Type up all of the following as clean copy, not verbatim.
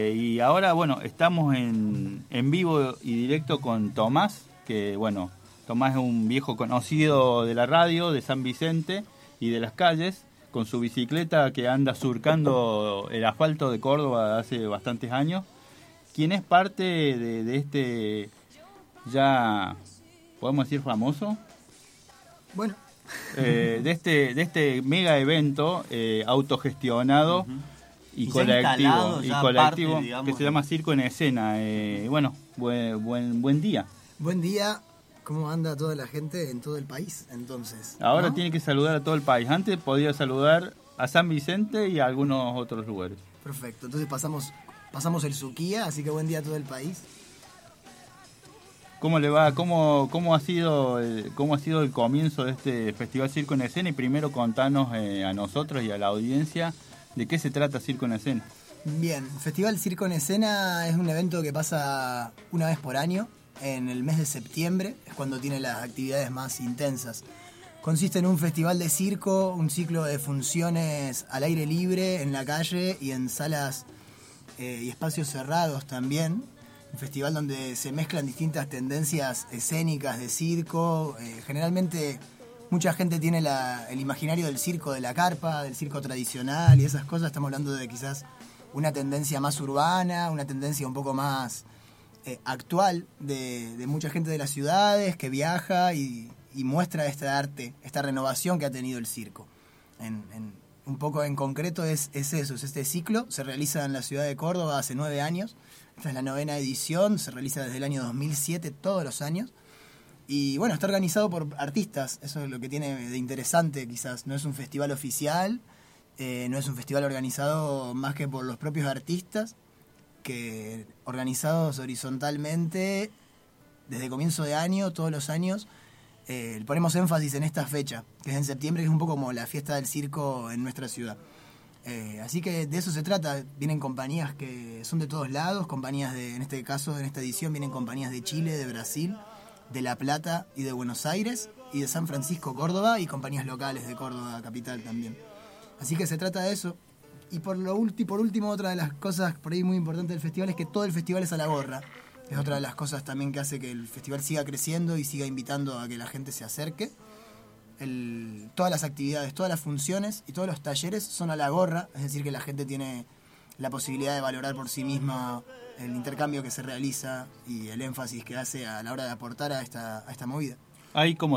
Y ahora, bueno, estamos en vivo y directo con Tomás, que bueno, Tomás es un viejo conocido de la radio, de San Vicente y de las calles, con su bicicleta que anda surcando el asfalto de Córdoba hace bastantes años, quien es parte de este, ya podemos decir famoso, bueno, de este mega evento autogestionado. Y colectivo, parte, digamos, que se llama Circo en Escena. Bueno, buen día. Buen día. ¿Cómo anda toda la gente en todo el país? Entonces, ahora ¿no? Tiene que saludar a todo el país. Antes podía saludar a San Vicente y a algunos otros lugares. Perfecto. Entonces pasamos el Suquía, así que buen día a todo el país. ¿Cómo le va? ¿Cómo ha sido el comienzo de este Festival Circo en Escena? Y primero contanos a nosotros y a la audiencia ¿de qué se trata Circo en Escena? Bien, Festival Circo en Escena es un evento que pasa una vez por año, en el mes de septiembre, es cuando tiene las actividades más intensas. Consiste en un festival de circo, un ciclo de funciones al aire libre, en la calle y en salas y espacios cerrados también. Un festival donde se mezclan distintas tendencias escénicas de circo, generalmente mucha gente tiene el imaginario del circo de la carpa, del circo tradicional y esas cosas. Estamos hablando de quizás una tendencia más urbana, una tendencia un poco más actual de mucha gente de las ciudades que viaja y muestra este arte, esta renovación que ha tenido el circo. Un poco en concreto es eso, es este ciclo. Se realiza en la ciudad de Córdoba hace 9 años. Esta es la 9ª edición, se realiza desde el año 2007 todos los años. Y bueno, está organizado por artistas, eso es lo que tiene de interesante quizás. No es un festival oficial, no es un festival organizado más que por los propios artistas, que organizados horizontalmente desde comienzo de año, todos los años. Ponemos énfasis en esta fecha, que es en septiembre, que es un poco como la fiesta del circo en nuestra ciudad. Así que de eso se trata. Vienen compañías que son de todos lados, compañías en este caso, en esta edición, vienen compañías de Chile, de Brasil, de La Plata y de Buenos Aires y de San Francisco, Córdoba, y compañías locales de Córdoba capital también. Así que se trata de eso. Y por último, otra de las cosas por ahí muy importantes del festival es que todo el festival es a la gorra. Es otra de las cosas también que hace que el festival siga creciendo y siga invitando a que la gente se acerque. Todas las actividades, todas las funciones y todos los talleres son a la gorra, es decir, que la gente tiene la posibilidad de valorar por sí misma el intercambio que se realiza y el énfasis que hace a la hora de aportar a esta movida. Hay como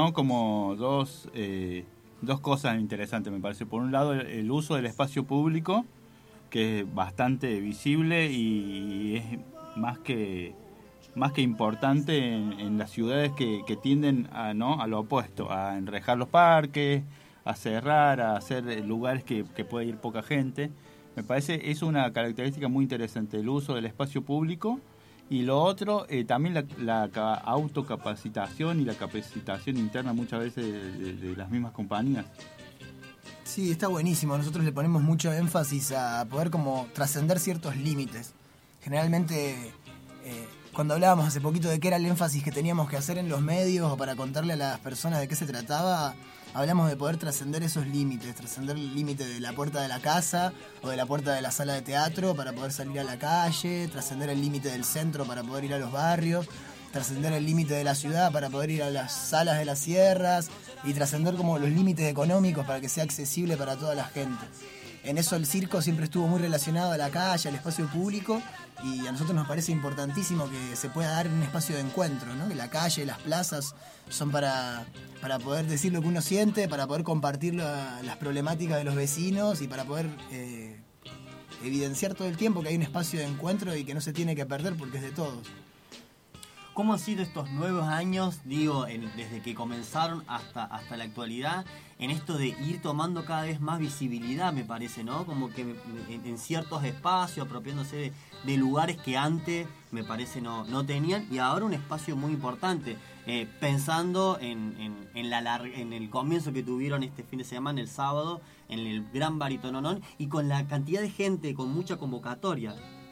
dos cosas interesantes, me parece. Por un lado, el uso del espacio público, que es bastante visible y es más que importante en las ciudades que tienden a lo opuesto, a enrejar los parques, a cerrar, a hacer lugares que puede ir poca gente. Me parece es una característica muy interesante el uso del espacio público. Y lo otro, también la autocapacitación y la capacitación interna muchas veces de las mismas compañías. Sí, está buenísimo. Nosotros le ponemos mucho énfasis a poder como trascender ciertos límites. Generalmente, cuando hablábamos hace poquito de qué era el énfasis que teníamos que hacer en los medios o para contarle a las personas de qué se trataba, hablamos de poder trascender esos límites, trascender el límite de la puerta de la casa o de la puerta de la sala de teatro para poder salir a la calle, trascender el límite del centro para poder ir a los barrios, trascender el límite de la ciudad para poder ir a las salas de las sierras y trascender como los límites económicos para que sea accesible para toda la gente. En eso el circo siempre estuvo muy relacionado a la calle, al espacio público, y a nosotros nos parece importantísimo que se pueda dar un espacio de encuentro, ¿no? Que la calle, las plazas son para poder decir lo que uno siente, para poder compartir las problemáticas de los vecinos y para poder evidenciar todo el tiempo que hay un espacio de encuentro y que no se tiene que perder porque es de todos. ¿Cómo han sido estos nuevos años, desde que comenzaron hasta la actualidad, en esto de ir tomando cada vez más visibilidad, me parece, ¿no? Como que en ciertos espacios, apropiándose de lugares que antes, me parece, no tenían, y ahora un espacio muy importante, pensando en el comienzo que tuvieron este fin de semana, el sábado, en el Gran Baritononón, y con la cantidad de gente, con mucha convocatoria.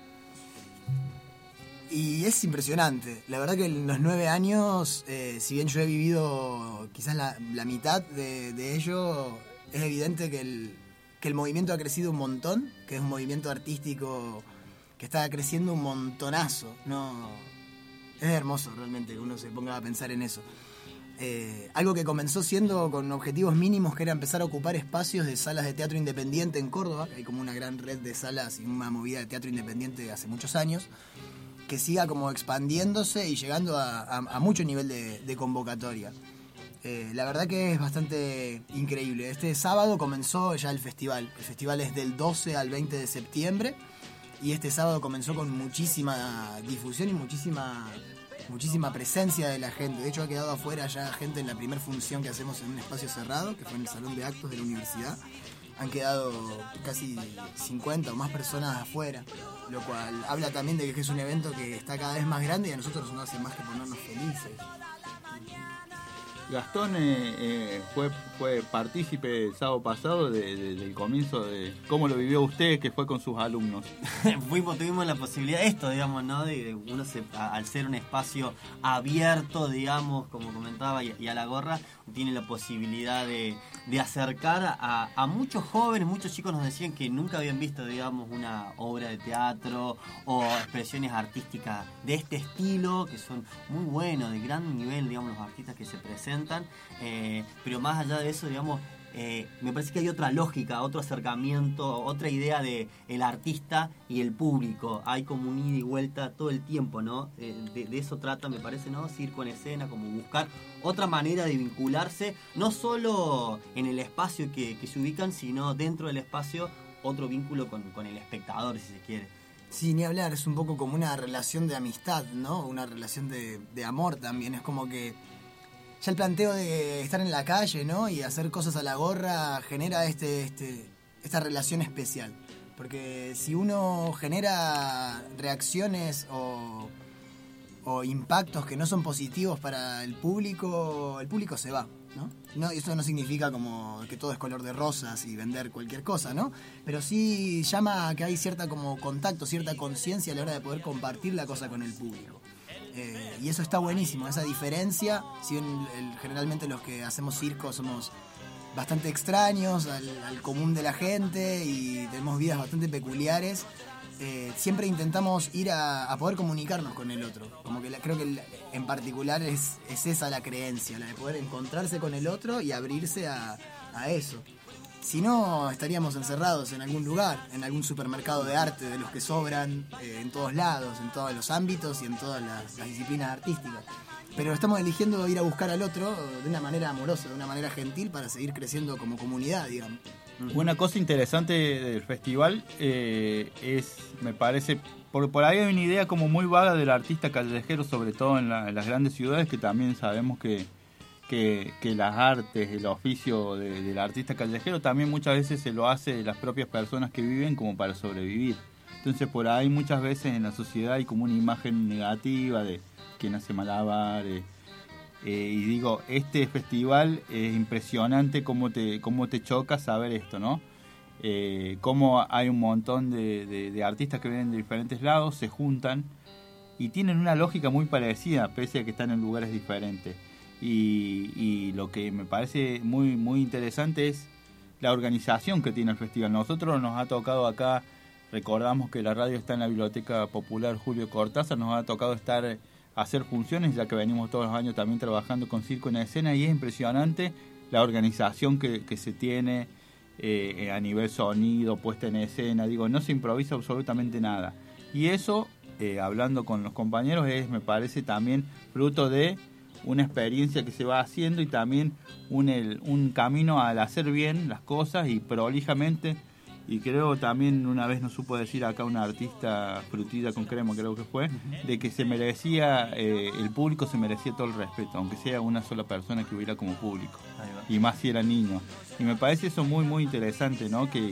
Y es impresionante. La verdad que en los 9 años, si bien yo he vivido quizás la mitad de ello, es evidente que el movimiento ha crecido un montón, que es un movimiento artístico que está creciendo un montonazo. No, es hermoso realmente que uno se ponga a pensar en eso. Algo que comenzó siendo con objetivos mínimos, que era empezar a ocupar espacios de salas de teatro independiente en Córdoba. Hay como una gran red de salas y una movida de teatro independiente hace muchos años, que siga como expandiéndose y llegando a mucho nivel de convocatoria. La verdad que es bastante increíble. Este sábado comenzó ya el festival. El festival es del 12 al 20 de septiembre y este sábado comenzó con muchísima difusión y muchísima presencia de la gente. De hecho, ha quedado afuera ya gente en la primera función que hacemos en un espacio cerrado, que fue en el Salón de Actos de la Universidad. Han quedado casi 50 o más personas afuera, lo cual habla también de que es un evento que está cada vez más grande y a nosotros no hace más que ponernos felices. Gastón fue partícipe el sábado pasado del comienzo de cómo lo vivió usted, que fue con sus alumnos. Tuvimos la posibilidad, digamos, ¿no? De uno al ser un espacio abierto, digamos, como comentaba, y a la gorra, tiene la posibilidad de acercar a muchos jóvenes, muchos chicos nos decían que nunca habían visto, digamos, una obra de teatro o expresiones artísticas de este estilo, que son muy buenos, de gran nivel, digamos, los artistas que se presentan. Pero más allá de eso, digamos, me parece que hay otra lógica, otro acercamiento, otra idea de el artista y el público. Hay como un ida y vuelta todo el tiempo, ¿no? De eso trata, me parece, ¿no? Circo en escena, como buscar otra manera de vincularse, no solo en el espacio que se ubican, sino dentro del espacio, otro vínculo con el espectador, si se quiere. Sí, ni hablar, es un poco como una relación de amistad, ¿no? Una relación de amor también. Es como que ya el planteo de estar en la calle, ¿no? Y hacer cosas a la gorra genera esta relación especial. Porque si uno genera reacciones o impactos que no son positivos para el público se va, ¿no? Eso no significa como que todo es color de rosas y vender cualquier cosa, ¿no? Pero sí llama a que hay cierta como contacto, cierta conciencia a la hora de poder compartir la cosa con el público. Y eso está buenísimo, esa diferencia. Si bien generalmente los que hacemos circo somos bastante extraños al común de la gente y tenemos vidas bastante peculiares, siempre intentamos ir a poder comunicarnos con el otro. Como que creo que en particular es esa la creencia, la de poder encontrarse con el otro y abrirse a eso. Si no, estaríamos encerrados en algún lugar, en algún supermercado de arte de los que sobran en todos lados, en todos los ámbitos y en todas las disciplinas artísticas. Pero estamos eligiendo ir a buscar al otro de una manera amorosa, de una manera gentil, para seguir creciendo como comunidad, digamos. Una cosa interesante del festival es, me parece, por ahí hay una idea como muy vaga del artista callejero, sobre todo en las grandes ciudades, que también sabemos que las artes, el oficio del artista callejero también muchas veces se lo hace las propias personas que viven como para sobrevivir. Entonces por ahí muchas veces en la sociedad hay como una imagen negativa de quien hace malabares. Y digo, este festival es impresionante cómo te choca saber esto, ¿no? Cómo hay un montón de artistas que vienen de diferentes lados, se juntan y tienen una lógica muy parecida, pese a que están en lugares diferentes. Y lo que me parece muy, muy interesante es la organización que tiene el festival. Nosotros nos ha tocado acá, recordamos que la radio está en la Biblioteca Popular Julio Cortázar, nos ha tocado hacer funciones, ya que venimos todos los años también trabajando con Circo en Escena, y es impresionante la organización que se tiene a nivel sonido, puesta en escena. Digo, no se improvisa absolutamente nada. Y eso, hablando con los compañeros, me parece también fruto de una experiencia que se va haciendo y también un camino al hacer bien las cosas y prolijamente. Y creo también, una vez nos supo decir acá una artista, Frutilla con Crema creo que fue, de que se merecía, el público se merecía todo el respeto, aunque sea una sola persona que hubiera como público, y más si era niño. Y me parece eso muy muy interesante, ¿no? Que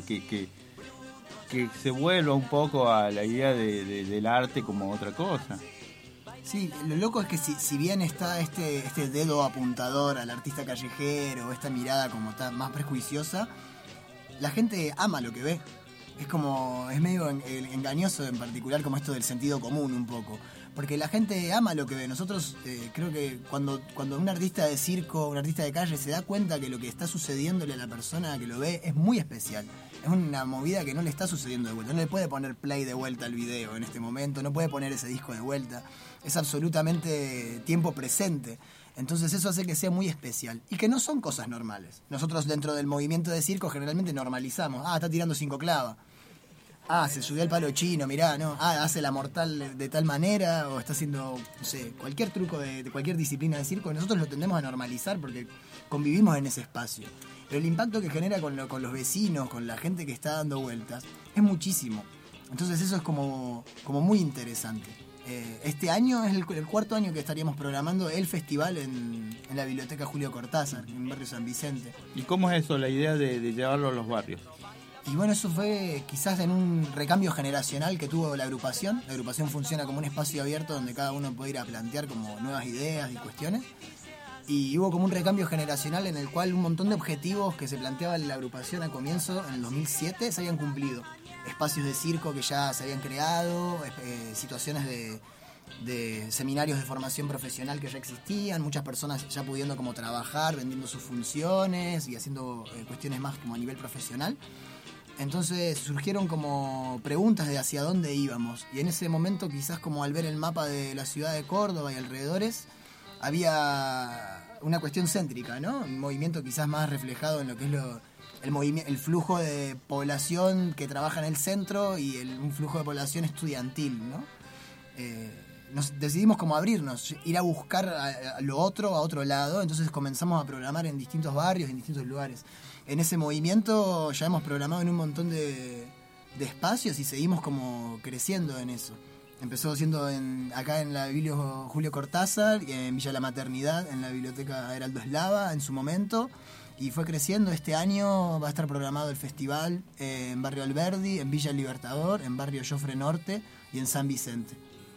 se vuelva un poco a la idea del arte como otra cosa. Sí, lo loco es que si bien está este dedo apuntador al artista callejero, esta mirada como más prejuiciosa, la gente ama lo que ve. es medio engañoso en particular como esto del sentido común un poco. Porque la gente ama lo que ve. Nosotros creo que cuando un artista de circo, un artista de calle se da cuenta que lo que está sucediéndole a la persona que lo ve es muy especial. Es una movida que no le está sucediendo de vuelta. No le puede poner play de vuelta al video en este momento, no puede poner ese disco de vuelta. Es absolutamente tiempo presente. Entonces eso hace que sea muy especial. Y que no son cosas normales. Nosotros dentro del movimiento de circo generalmente normalizamos. Está tirando 5 clavas. Se subió al palo chino, mirá, ¿no? Hace la mortal de tal manera, o está haciendo, no sé, cualquier truco de cualquier disciplina de circo. Nosotros lo tendemos a normalizar porque convivimos en ese espacio. Pero el impacto que genera con los vecinos, con la gente que está dando vueltas, es muchísimo. Entonces eso es como muy interesante. Este año es el 4º año que estaríamos programando el festival en la Biblioteca Julio Cortázar, en el barrio San Vicente. ¿Y cómo es eso, la idea de llevarlo a los barrios? Y bueno, eso fue quizás en un recambio generacional que tuvo la agrupación. La agrupación funciona como un espacio abierto donde cada uno puede ir a plantear como nuevas ideas y cuestiones. Y hubo como un recambio generacional en el cual un montón de objetivos que se planteaba la agrupación al comienzo, en el 2007, se habían cumplido. Espacios de circo que ya se habían creado, situaciones de seminarios de formación profesional que ya existían, muchas personas ya pudiendo como trabajar, vendiendo sus funciones y haciendo cuestiones más como a nivel profesional. Entonces surgieron como preguntas de hacia dónde íbamos. Y en ese momento, quizás como al ver el mapa de la ciudad de Córdoba y alrededores, había una cuestión céntrica, ¿no? Un movimiento quizás más reflejado en lo que es el flujo de población que trabaja en el centro y un flujo de población estudiantil, ¿no? Nos decidimos como abrirnos, ir a buscar a lo otro, a otro lado. Entonces comenzamos a programar en distintos barrios, en distintos lugares. En ese movimiento ya hemos programado en un montón de espacios y seguimos como creciendo en eso. Empezó siendo acá en la Biblio Julio Cortázar, en Villa La Maternidad, en la Biblioteca Heraldo Eslava en su momento, y fue creciendo. Este año va a estar programado el festival en Barrio Alberdi, en Villa Libertador, en Barrio Jofre Norte y en San Vicente.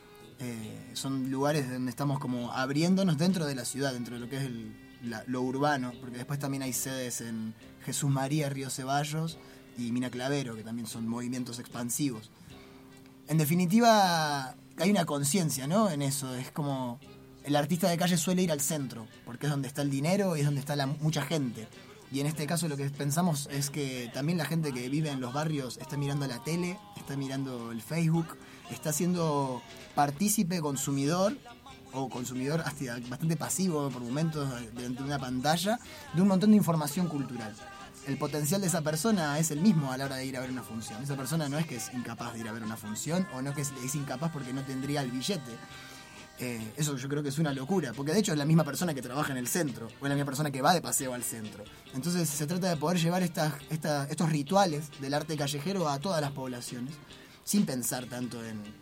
Son lugares donde estamos como abriéndonos dentro de la ciudad, dentro de lo que es lo urbano, porque después también hay sedes en Jesús María, Río Ceballos y Mina Clavero, que también son movimientos expansivos. En definitiva, hay una conciencia, ¿no? En eso, es como el artista de calle suele ir al centro, porque es donde está el dinero y es donde está mucha gente. Y en este caso lo que pensamos es que también la gente que vive en los barrios está mirando la tele, está mirando el Facebook, está siendo partícipe, consumidor hasta bastante pasivo por momentos delante de una pantalla, de un montón de información cultural. El potencial de esa persona es el mismo a la hora de ir a ver una función. Esa persona no es que es incapaz de ir a ver una función o no que es incapaz porque no tendría el billete. Eso yo creo que es una locura, porque de hecho es la misma persona que trabaja en el centro, o es la misma persona que va de paseo al centro. Entonces se trata de poder llevar estos rituales del arte callejero a todas las poblaciones, sin pensar tanto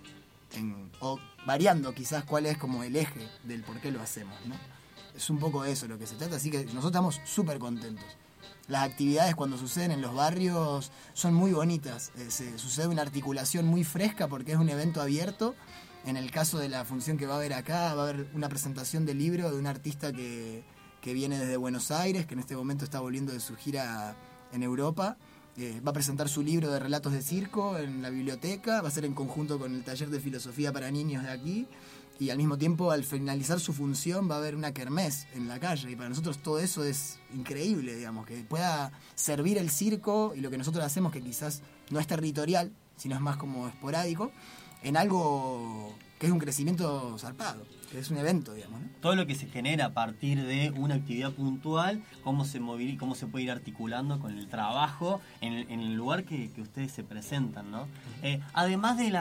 o variando quizás cuál es como el eje del por qué lo hacemos, ¿no? Es un poco eso lo que se trata, así que nosotros estamos súper contentos. Las actividades cuando suceden en los barrios son muy bonitas, sucede una articulación muy fresca porque es un evento abierto. En el caso de la función que va a haber acá, va a haber una presentación del libro de un artista que viene desde Buenos Aires, que en este momento está volviendo de su gira en Europa. Va a presentar su libro de relatos de circo en la biblioteca, va a ser en conjunto con el taller de filosofía para niños de aquí, y al mismo tiempo al finalizar su función va a haber una kermés en la calle, y para nosotros todo eso es increíble, digamos, que pueda servir el circo y lo que nosotros hacemos, que quizás no es territorial, sino es más como esporádico, en algo que es un crecimiento zarpado, que es un evento, digamos, ¿no? Todo lo que se genera a partir de una actividad puntual, cómo se puede ir articulando con el trabajo en el lugar que ustedes se presentan, ¿no? Además de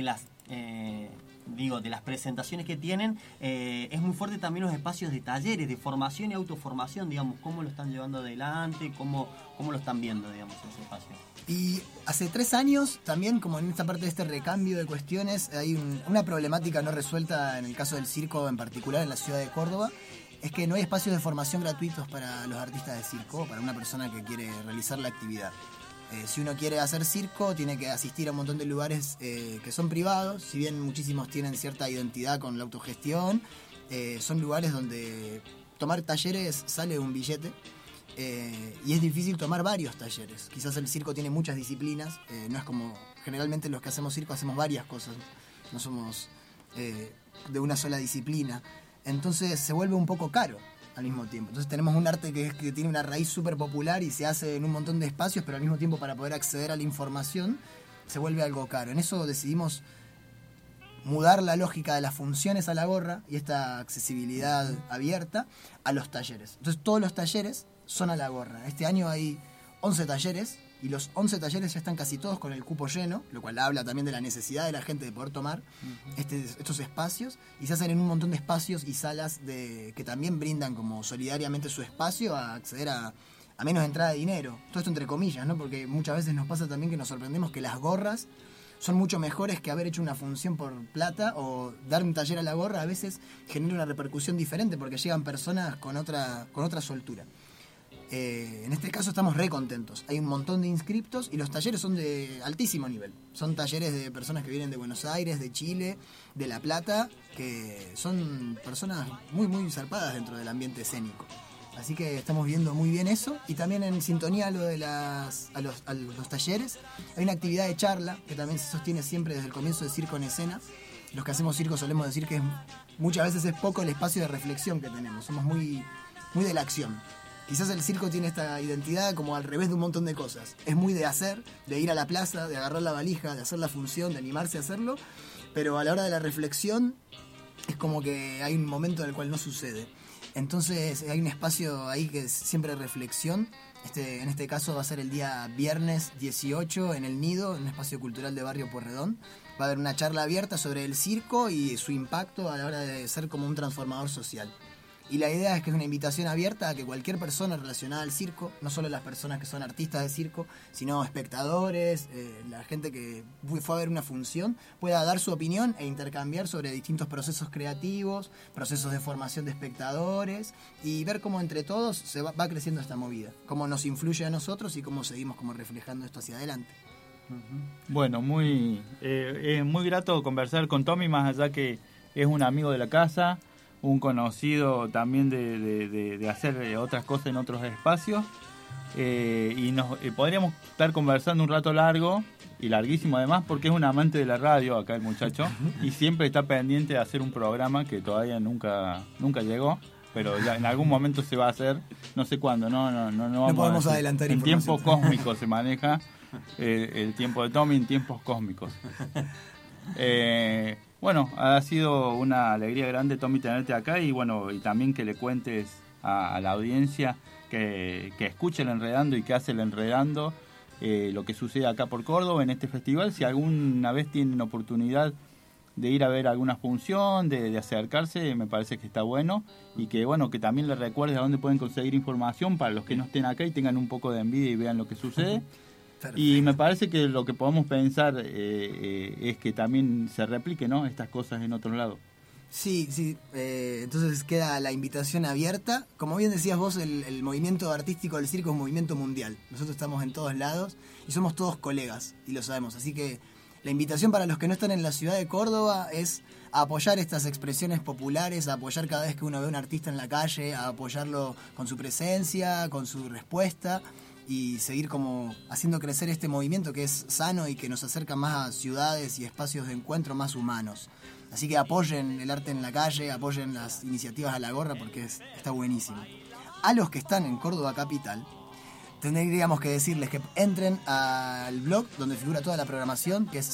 las presentaciones que tienen, es muy fuerte también los espacios de talleres, de formación y autoformación, digamos, cómo lo están llevando adelante, cómo lo están viendo, digamos, ese espacio. Y hace 3 años, también como en esta parte de este recambio de cuestiones, hay una problemática no resuelta en el caso del circo en particular en la ciudad de Córdoba, es que no hay espacios de formación gratuitos para los artistas de circo, para una persona que quiere realizar la actividad. Si uno quiere hacer circo, tiene que asistir a un montón de lugares que son privados, si bien muchísimos tienen cierta identidad con la autogestión, son lugares donde tomar talleres sale un billete, y es difícil tomar varios talleres. Quizás el circo tiene muchas disciplinas, no es como generalmente los que hacemos circo hacemos varias cosas, no somos de una sola disciplina, entonces se vuelve un poco caro al mismo tiempo. Entonces tenemos un arte que tiene una raíz súper popular y se hace en un montón de espacios, pero al mismo tiempo para poder acceder a la información se vuelve algo caro. En eso decidimos mudar la lógica de las funciones a la gorra y esta accesibilidad abierta a los talleres. Entonces todos los talleres son a la gorra. Este año hay 11 talleres y los 11 talleres ya están casi todos con el cupo lleno, lo cual habla también de la necesidad de la gente de poder tomar estos espacios, y se hacen en un montón de espacios y salas que también brindan como solidariamente su espacio a acceder a menos entrada de dinero. Todo esto entre comillas, ¿no? Porque muchas veces nos pasa también que nos sorprendemos que las gorras son mucho mejores que haber hecho una función por plata, o dar un taller a la gorra a veces genera una repercusión diferente porque llegan personas con otra soltura. En este caso estamos re contentos. Hay un montón de inscriptos y los talleres son de altísimo nivel. Son talleres de personas que vienen de Buenos Aires, de Chile, de La Plata, que son personas muy, muy zarpadas dentro del ambiente escénico. Así que estamos viendo muy bien eso. Y también en sintonía a lo de los talleres, hay una actividad de charla que también se sostiene siempre desde el comienzo de Circo en Escena. Los que hacemos circo solemos decir que muchas veces es poco el espacio de reflexión que tenemos. Somos muy, muy de la acción. Quizás el circo tiene esta identidad como al revés de un montón de cosas. Es muy de hacer, de ir a la plaza, de agarrar la valija, de hacer la función, de animarse a hacerlo. Pero a la hora de la reflexión es como que hay un momento en el cual no sucede. Entonces hay un espacio ahí que es siempre reflexión. En este caso va a ser el día viernes 18 en El Nido, en un espacio cultural de Barrio Pueyrredón. Va a haber una charla abierta sobre el circo y su impacto a la hora de ser como un transformador social. Y la idea es que es una invitación abierta a que cualquier persona relacionada al circo, no solo las personas que son artistas de circo, sino espectadores, la gente que fue a ver una función, pueda dar su opinión e intercambiar sobre distintos procesos creativos, procesos de formación de espectadores, y ver cómo entre todos se va creciendo esta movida, cómo nos influye a nosotros y cómo seguimos como reflejando esto hacia adelante. Bueno, es muy grato conversar con Tommy, más allá que es un amigo de la casa, un conocido también de hacer otras cosas en otros espacios, y podríamos estar conversando un rato largo y larguísimo además, porque es un amante de la radio acá el muchacho y siempre está pendiente de hacer un programa que todavía nunca llegó, pero ya en algún momento se va a hacer, no sé cuándo, no podemos adelantar en información. tiempo cósmico se maneja el tiempo de Tommy en tiempos cósmicos. Bueno, ha sido una alegría grande, Tommy, tenerte acá, y bueno, y también que le cuentes a la audiencia que escuche el Enredando y que hace el Enredando, lo que sucede acá por Córdoba en este festival. Si alguna vez tienen oportunidad de ir a ver alguna función, de acercarse, me parece que está bueno, y que bueno, que también les recuerdes a dónde pueden conseguir información para los que no estén acá y tengan un poco de envidia y vean lo que sucede. Perfecto. Y me parece que lo que podemos pensar es que también se replique, ¿no?, estas cosas en otros lados. Sí, entonces queda la invitación abierta. Como bien decías vos, el movimiento artístico del circo es un movimiento mundial. Nosotros estamos en todos lados y somos todos colegas, y lo sabemos. Así que la invitación para los que no están en la ciudad de Córdoba es a apoyar estas expresiones populares, a apoyar cada vez que uno ve a un artista en la calle, a apoyarlo con su presencia, con su respuesta, y seguir como haciendo crecer este movimiento que es sano y que nos acerca más a ciudades y espacios de encuentro más humanos. Así que apoyen el arte en la calle, apoyen las iniciativas a la gorra, porque está buenísimo. A los que están en Córdoba Capital, tendríamos que decirles que entren al blog donde figura toda la programación, que es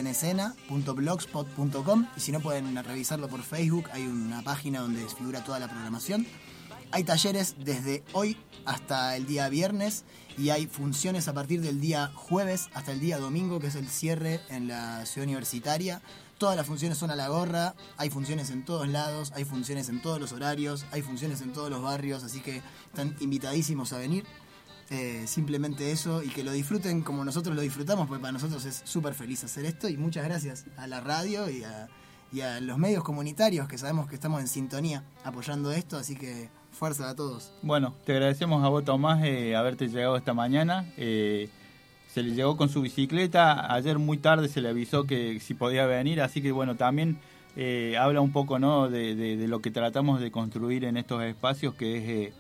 circoenescena.blogspot.com, y si no pueden revisarlo por Facebook, hay una página donde figura toda la programación. Hay talleres desde hoy hasta el día viernes, y hay funciones a partir del día jueves hasta el día domingo, que es el cierre en la ciudad universitaria. Todas las funciones son a la gorra, hay funciones en todos lados, hay funciones en todos los horarios, hay funciones en todos los barrios, así que están invitadísimos a venir. Simplemente eso, y que lo disfruten como nosotros lo disfrutamos, porque para nosotros es súper feliz hacer esto, y muchas gracias a la radio y a los medios comunitarios, que sabemos que estamos en sintonía apoyando esto, así que fuerza a todos. Bueno, te agradecemos a vos, Tomás, haberte llegado esta mañana. Se le llegó con su bicicleta, ayer muy tarde se le avisó que si podía venir, así que bueno, también habla un poco, ¿no?, de lo que tratamos de construir en estos espacios, que es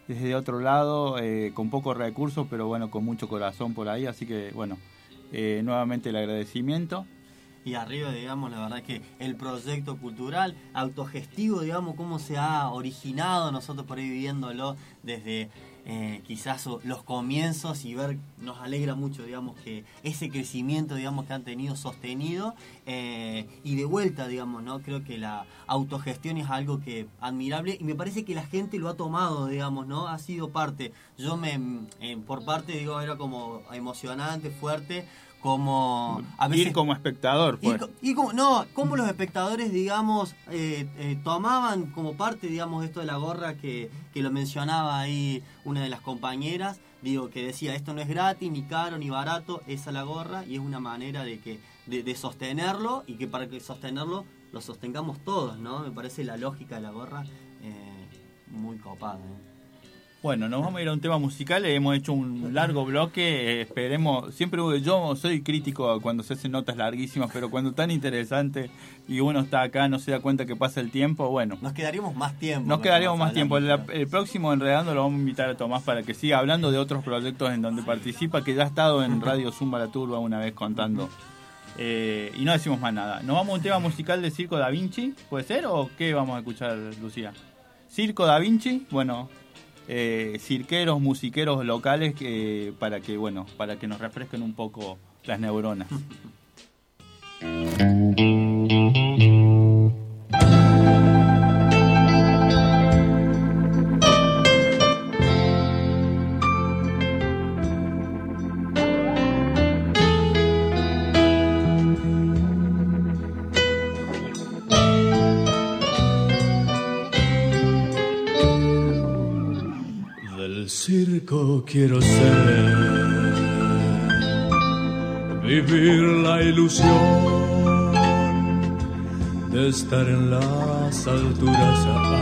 desde otro lado, con pocos recursos, pero bueno, con mucho corazón por ahí, así que bueno, nuevamente el agradecimiento. Y arriba, digamos, la verdad es que el proyecto cultural, autogestivo, digamos, cómo se ha originado, nosotros por ahí viviéndolo desde quizás los comienzos, y ver, nos alegra mucho, digamos, que ese crecimiento, digamos, que han tenido sostenido, y de vuelta, digamos, ¿no? Creo que la autogestión es algo que admirable, y me parece que la gente lo ha tomado, digamos, ¿no? Ha sido parte. Yo por parte, digo, era como emocionante, fuerte, como a veces, ir como espectador, pues. Como los espectadores, digamos, tomaban como parte, digamos, esto de la gorra que lo mencionaba ahí una de las compañeras, digo, que decía, esto no es gratis, ni caro, ni barato, esa es la gorra, y es una manera de sostenerlo, y que para que sostenerlo lo sostengamos todos, ¿no? Me parece la lógica de la gorra muy copada, Bueno, nos vamos a ir a un tema musical. Hemos hecho un largo bloque. Esperemos. Siempre yo soy crítico cuando se hacen notas larguísimas, pero cuando tan interesante y uno está acá, no se da cuenta que pasa el tiempo. Bueno, nos quedaríamos más tiempo. El próximo Enredando lo vamos a invitar a Tomás para que siga hablando de otros proyectos en donde participa, que ya ha estado en Radio Zumba La Turba una vez contando. Y no decimos más nada. Nos vamos a un tema musical de Circo Da Vinci. ¿Puede ser? ¿O qué vamos a escuchar, Lucía? Circo Da Vinci. Bueno. Cirqueros, musiqueros locales para que nos refresquen un poco las neuronas. Circo quiero ser, vivir la ilusión de estar en las alturas,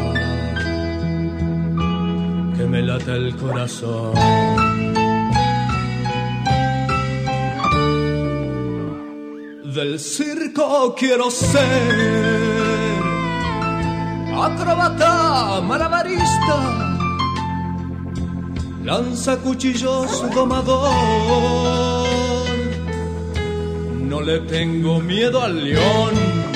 que me lata el corazón. Del circo quiero ser acróbata, malabarista, lanza cuchillos domador. No le tengo miedo al león.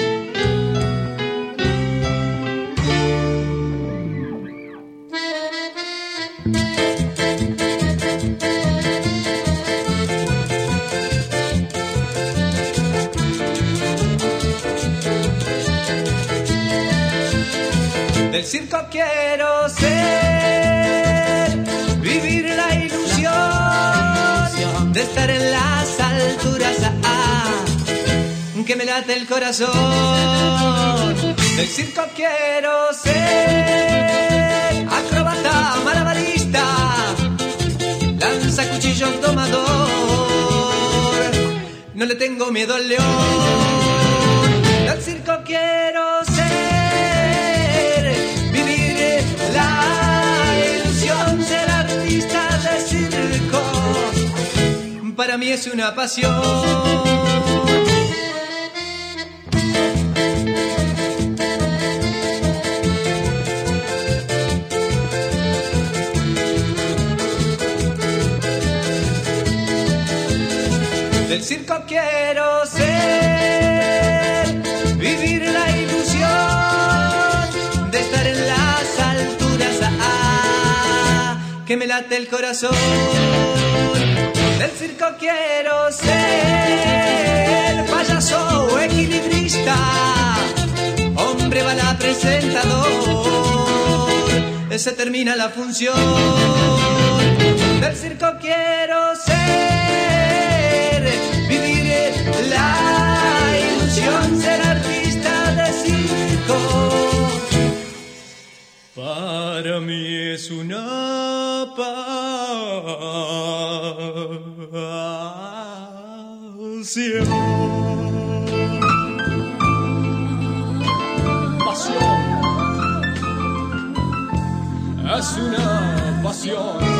Del circo quiero ser, vivir la ilusión de estar en las alturas, que me late el corazón. Del circo quiero ser acróbata, malabarista, lanza cuchillos domador. No le tengo miedo al león. Del circo quiero ser, vivir la ilusión, ser artista de circo. Para mí es una pasión. Del circo quiero ser, vivir la ilusión de estar en las alturas, que me late el corazón. Del circo quiero ser payaso o equilibrista, hombre bala presentador, se termina la función. Del circo quiero ser, vivir la ilusión, ser artista de circo. Para mí es una pasión. Pasión. Es una pasión.